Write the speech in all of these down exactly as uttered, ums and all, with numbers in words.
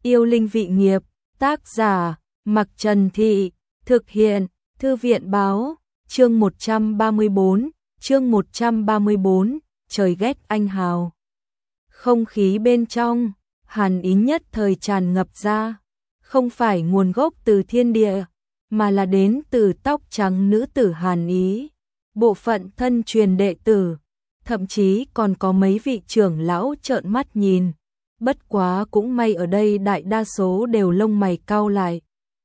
Yêu linh vị nghiệp, tác giả, Mặc Trần Thị, thực hiện, Thư viện báo, chương một trăm ba mươi bốn, chương một trăm ba mươi bốn, trời ghét anh hào. Không khí bên trong, hàn ý nhất thời tràn ngập ra, không phải nguồn gốc từ thiên địa, mà là đến từ tóc trắng nữ tử Hàn Ý, bộ phận thân truyền đệ tử, thậm chí còn có mấy vị trưởng lão trợn mắt nhìn. Bất quá cũng may ở đây đại đa số đều lông mày cau lại.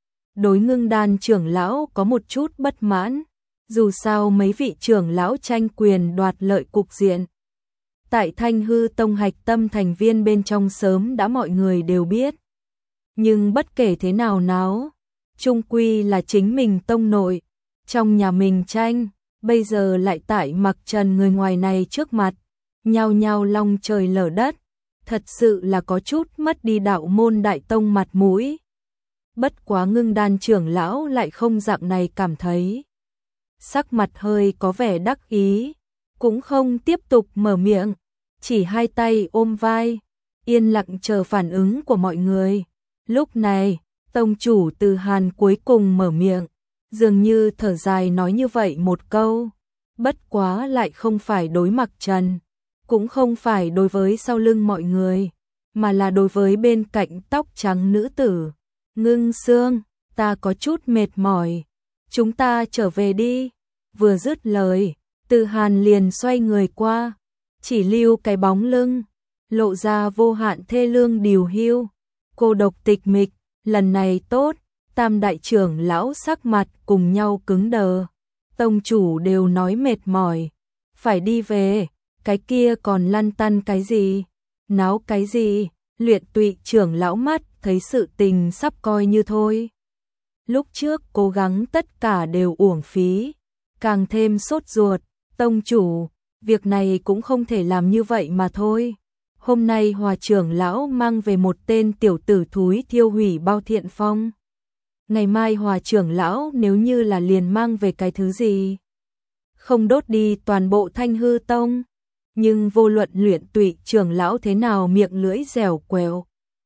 Đối Ngưng Đan trưởng lão có một chút bất mãn, dù sao mấy vị trưởng lão tranh quyền đoạt lợi cục diện. Tại Thanh Hư Tông hạch tâm thành viên bên trong sớm đã mọi người đều biết. Nhưng bất kể thế nào náo, chung quy là chính mình tông nội, trong nhà mình tranh, bây giờ lại tại Mặc Trần người ngoài này trước mặt, nhao nhao long trời lở đất, thật sự là có chút mất đi đạo môn đại tông mặt mũi. Bất quá Ngưng Đan trưởng lão lại không dạng này cảm thấy. Sắc mặt hơi có vẻ đắc ý, cũng không tiếp tục mở miệng, chỉ hai tay ôm vai, yên lặng chờ phản ứng của mọi người. Lúc này, tông chủ Từ Hàn cuối cùng mở miệng, dường như thở dài nói như vậy một câu, bất quá lại không phải đối Mặc Trần, cũng không phải đối với sau lưng mọi người, mà là đối với bên cạnh tóc trắng nữ tử. Ngưng Sương, ta có chút mệt mỏi, chúng ta trở về đi. Vừa dứt lời, Từ Hàn liền xoay người qua, chỉ lưu cái bóng lưng, lộ ra vô hạn thê lương điều hiu, cô độc tịch mịch. Lần này tốt, tam đại trưởng lão sắc mặt cùng nhau cứng đờ. Tông chủ đều nói mệt mỏi, phải đi về, cái kia còn lăn tăn cái gì, náo cái gì. Luyện Tụy trưởng lão mắt thấy sự tình sắp coi như thôi. Lúc trước cố gắng tất cả đều uổng phí, càng thêm sốt ruột. Tông chủ, việc này cũng không thể làm như vậy mà thôi. Hôm nay Hòa trưởng lão mang về một tên tiểu tử thúi thiêu hủy Bao Thiện Phong. Ngày mai Hòa trưởng lão nếu như là liền mang về cái thứ gì, không đốt đi toàn bộ Thanh Hư Tông. Nhưng vô luận Luyện Tụy trưởng lão thế nào miệng lưỡi dẻo quẹo,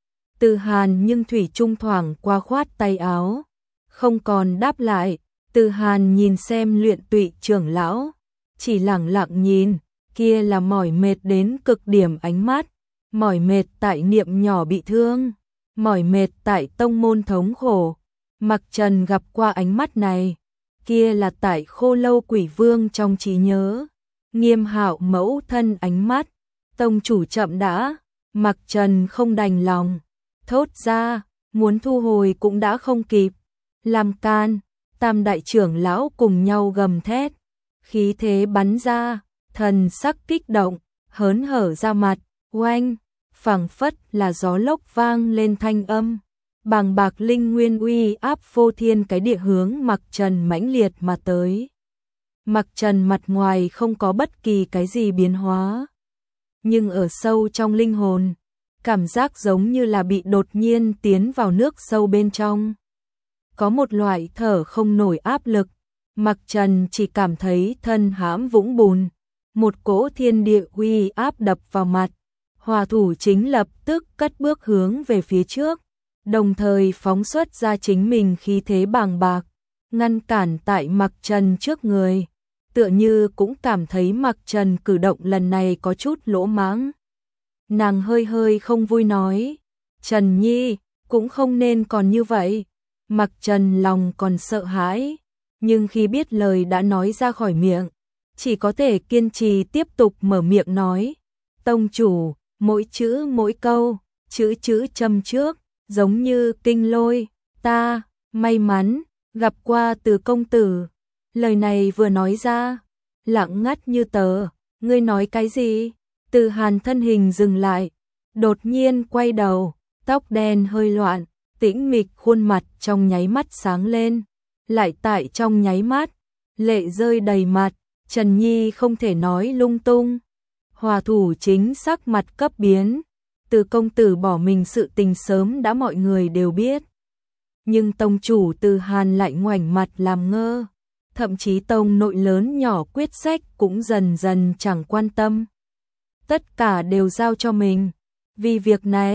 Từ Hàn nhưng thủy trung thoảng qua khoát tay áo, không còn đáp lại. Từ Hàn nhìn xem Luyện Tụy trưởng lão, chỉ lẳng lặng nhìn, kia là mỏi mệt đến cực điểm ánh mắt, mỏi mệt tại niệm nhỏ bị thương, mỏi mệt tại tông môn thống khổ. Mặc Trần gặp qua ánh mắt này, kia là tại Khô Lâu Quỷ Vương trong trí nhớ. Nghiêm Hạo mẫu thân ánh mắt, tông chủ chậm đã. Mặc Trần không đành lòng, thốt ra, muốn thu hồi cũng đã không kịp. Làm can, tam đại trưởng lão cùng nhau gầm thét, khí thế bắn ra, thần sắc kích động, hớn hở ra mặt, oanh, phảng phất là gió lốc vang lên thanh âm. Bàng bạc linh nguyên uy áp vô thiên cái địa hướng Mặc Trần mãnh liệt mà tới. Mặc Trần mặt ngoài không có bất kỳ cái gì biến hóa, nhưng ở sâu trong linh hồn, cảm giác giống như là bị đột nhiên tiến vào nước sâu bên trong. Có một loại thở không nổi áp lực, Mặc Trần chỉ cảm thấy thân hãm vũng bùn, một cỗ thiên địa uy áp đập vào mặt. Hòa thủ chính lập tức cất bước hướng về phía trước, đồng thời phóng xuất ra chính mình khí thế bàng bạc, ngăn cản tại Mặc Trần trước người. Tựa như cũng cảm thấy Mặc Trần cử động lần này có chút lỗ mãng. Nàng hơi hơi không vui nói, Trần Nhi, cũng không nên còn như vậy. Mặc Trần lòng còn sợ hãi, nhưng khi biết lời đã nói ra khỏi miệng, chỉ có thể kiên trì tiếp tục mở miệng nói. Tông chủ, mỗi chữ mỗi câu, chữ chữ châm trước, giống như kinh lôi. Ta, may mắn, gặp qua Từ công tử. Lời này vừa nói ra, lặng ngắt như tờ. Ngươi nói cái gì? Từ Hàn thân hình dừng lại, đột nhiên quay đầu, tóc đen hơi loạn, tĩnh mịch khuôn mặt trong nháy mắt sáng lên. Lại tại trong nháy mắt, lệ rơi đầy mặt. Trần Nhi không thể nói lung tung. Hòa thủ chính sắc mặt cấp biến. Từ công tử bỏ mình sự tình sớm đã mọi người đều biết. Nhưng tông chủ Từ Hàn lại ngoảnh mặt làm ngơ. Thậm chí tông nội lớn nhỏ quyết sách cũng dần dần chẳng quan tâm. Tất cả đều giao cho mình. Vì việc này,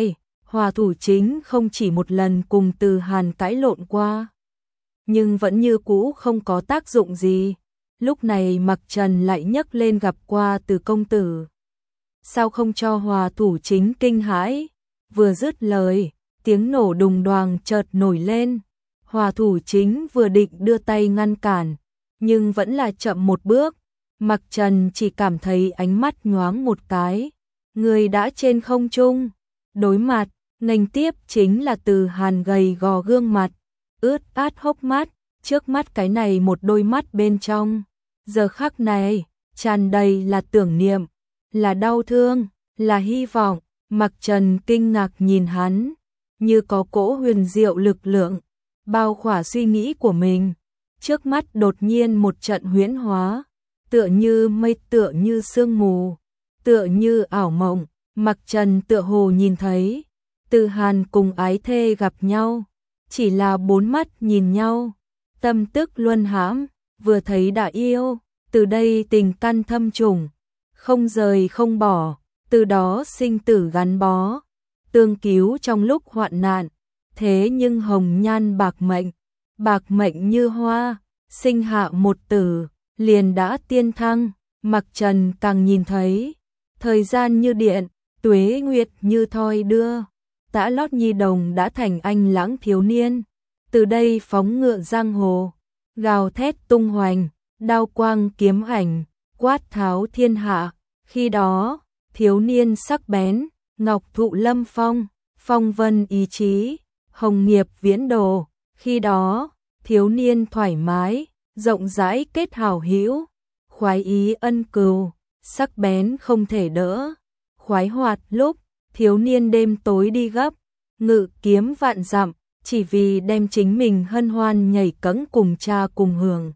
Hòa Thủ Chính không chỉ một lần cùng Từ Hàn cãi lộn qua, nhưng vẫn như cũ không có tác dụng gì. Lúc này Mặc Trần lại nhấc lên gặp qua Từ công tử. Sao không cho Hòa Thủ Chính kinh hãi? Vừa dứt lời, tiếng nổ đùng đoàng chợt nổi lên. Hòa Thủ Chính vừa định đưa tay ngăn cản, nhưng vẫn là chậm một bước. Mặc Trần chỉ cảm thấy ánh mắt nhoáng một cái, người đã trên không trung. Đối mặt, nghênh tiếp chính là Từ Hàn gầy gò gương mặt, ướt át hốc mắt, trước mắt cái này một đôi mắt bên trong. Giờ khắc này, tràn đầy là tưởng niệm, là đau thương, là hy vọng. Mặc Trần kinh ngạc nhìn hắn, như có cỗ huyền diệu lực lượng bao khỏa suy nghĩ của mình. Trước mắt đột nhiên một trận huyễn hóa, tựa như mây, tựa như sương mù, tựa như ảo mộng. Mặc Trần tựa hồ nhìn thấy Từ Hàn cùng ái thê gặp nhau, chỉ là bốn mắt nhìn nhau, tâm tức luân hãm, vừa thấy đã yêu, từ đây tình căn thâm trùng, không rời không bỏ, từ đó sinh tử gắn bó, tương cứu trong lúc hoạn nạn. Thế nhưng hồng nhan bạc mệnh, bạc mệnh như hoa, sinh hạ một tử, liền đã tiên thăng. Mặc Trần càng nhìn thấy, thời gian như điện, tuế nguyệt như thoi đưa, Tã Lót Nhi Đồng đã thành anh lãng thiếu niên, từ đây phóng ngựa giang hồ, gào thét tung hoành, đao quang kiếm ảnh, quát tháo thiên hạ. Khi đó, thiếu niên sắc bén, ngọc thụ lâm phong, phong vân ý chí, hồng nghiệp viễn đồ. Khi đó, thiếu niên thoải mái, rộng rãi kết hảo hữu, khoái ý ân cừu, sắc bén không thể đỡ. Khoái hoạt lúc, thiếu niên đêm tối đi gấp, ngự kiếm vạn dặm, chỉ vì đem chính mình hân hoan nhảy cẫng cùng cha cùng hưởng.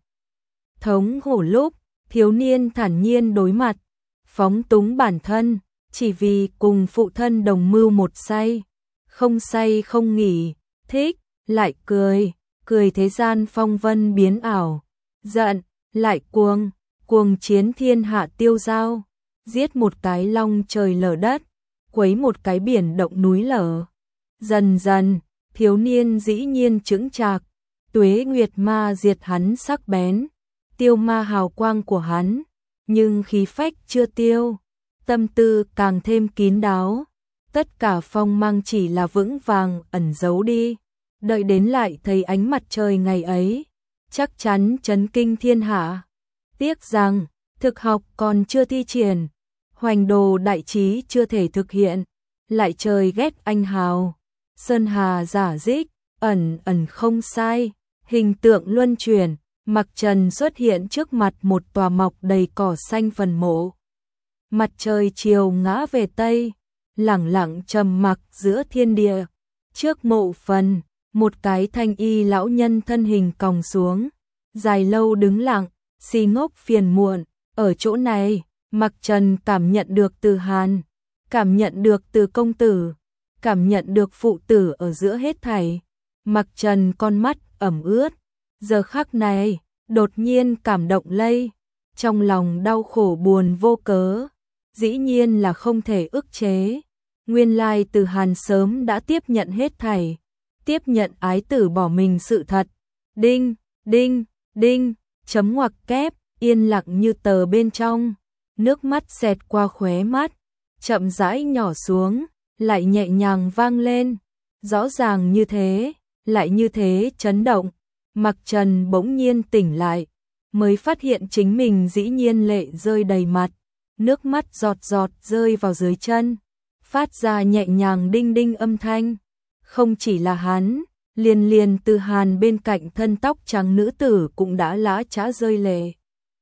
Thống hổ lúc, thiếu niên thản nhiên đối mặt, phóng túng bản thân, chỉ vì cùng phụ thân đồng mưu một say, không say không nghỉ, thích, lại cười, cười thế gian phong vân biến ảo, giận, lại cuồng, cuồng chiến thiên hạ tiêu dao, giết một cái long trời lở đất, quấy một cái biển động núi lở. Dần dần, thiếu niên dĩ nhiên chững chạc, tuế nguyệt ma diệt hắn sắc bén, tiêu ma hào quang của hắn, nhưng khí phách chưa tiêu, tâm tư càng thêm kín đáo, tất cả phong mang chỉ là vững vàng ẩn giấu đi, đợi đến lại thấy ánh mặt trời ngày ấy, chắc chắn chấn kinh thiên hạ. Tiếc rằng, thực học còn chưa thi triển, hoành đồ đại trí chưa thể thực hiện, lại trời ghét anh hào, sơn hà giả dích, ẩn ẩn không sai, hình tượng luân chuyển. Mặc Trần xuất hiện trước mặt một tòa mọc đầy cỏ xanh phần mộ. Mặt trời chiều ngã về tây, lẳng lặng trầm mặc giữa thiên địa. Trước mộ phần, một cái thanh y lão nhân thân hình còng xuống, dài lâu đứng lặng, si ngốc phiền muộn. Ở chỗ này, Mặc Trần cảm nhận được Từ Hàn, cảm nhận được Từ công tử, cảm nhận được phụ tử ở giữa hết thảy. Mặc Trần con mắt ẩm ướt, giờ khắc này, đột nhiên cảm động lây, trong lòng đau khổ buồn vô cớ, dĩ nhiên là không thể ức chế. Nguyên lai Từ Hàn sớm đã tiếp nhận hết thảy, tiếp nhận ái tử bỏ mình sự thật. Đinh, đinh, đinh, chấm ngoặc kép, yên lặng như tờ bên trong, nước mắt xẹt qua khóe mắt, chậm rãi nhỏ xuống, lại nhẹ nhàng vang lên, rõ ràng như thế, lại như thế chấn động. Mặc Trần bỗng nhiên tỉnh lại, mới phát hiện chính mình dĩ nhiên lệ rơi đầy mặt, nước mắt giọt giọt rơi vào dưới chân, phát ra nhẹ nhàng đinh đinh âm thanh. Không chỉ là hắn, liền liền Từ Hàn bên cạnh thân tóc trắng nữ tử cũng đã lã chã rơi lệ.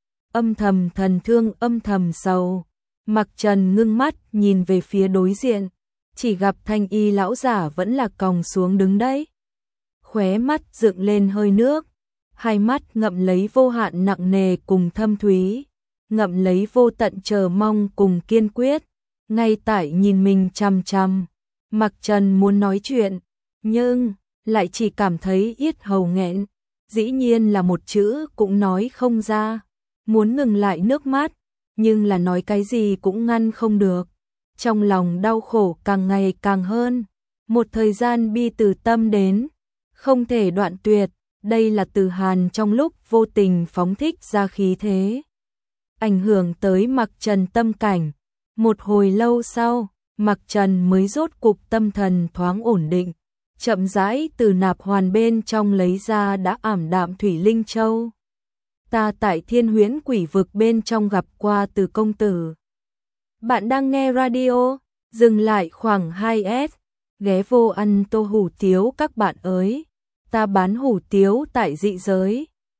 Âm thầm thần thương, âm thầm sầu. Mặc Trần ngưng mắt nhìn về phía đối diện, chỉ gặp thanh y lão giả vẫn là còng xuống đứng đấy, khóe mắt dựng lên hơi nước, hai mắt ngậm lấy vô hạn nặng nề cùng thâm thúy, ngậm lấy vô tận chờ mong cùng kiên quyết, ngay tại nhìn mình chằm chằm. Mặc Trần muốn nói chuyện, nhưng lại chỉ cảm thấy yết hầu nghẹn, dĩ nhiên là một chữ cũng nói không ra, muốn ngừng lại nước mắt, nhưng là nói cái gì cũng ngăn không được, trong lòng đau khổ càng ngày càng hơn. Một thời gian bi từ tâm đến, không thể đoạn tuyệt, đây là từ Hàn trong lúc vô tình phóng thích ra khí thế. Ảnh hưởng tới Mặc Trần tâm cảnh. Một hồi lâu sau, Mặc Trần mới rốt cục tâm thần thoáng ổn định, chậm rãi từ nạp hoàn bên trong lấy ra đã ảm đạm Thủy Linh Châu. Ta tại Thiên Huyễn Quỷ Vực bên trong gặp qua Từ công tử. Bạn đang nghe radio, dừng lại khoảng hai s, ghé vô ăn tô hủ tiếu các bạn ơi. Ta bán hủ tiếu tại dị giới.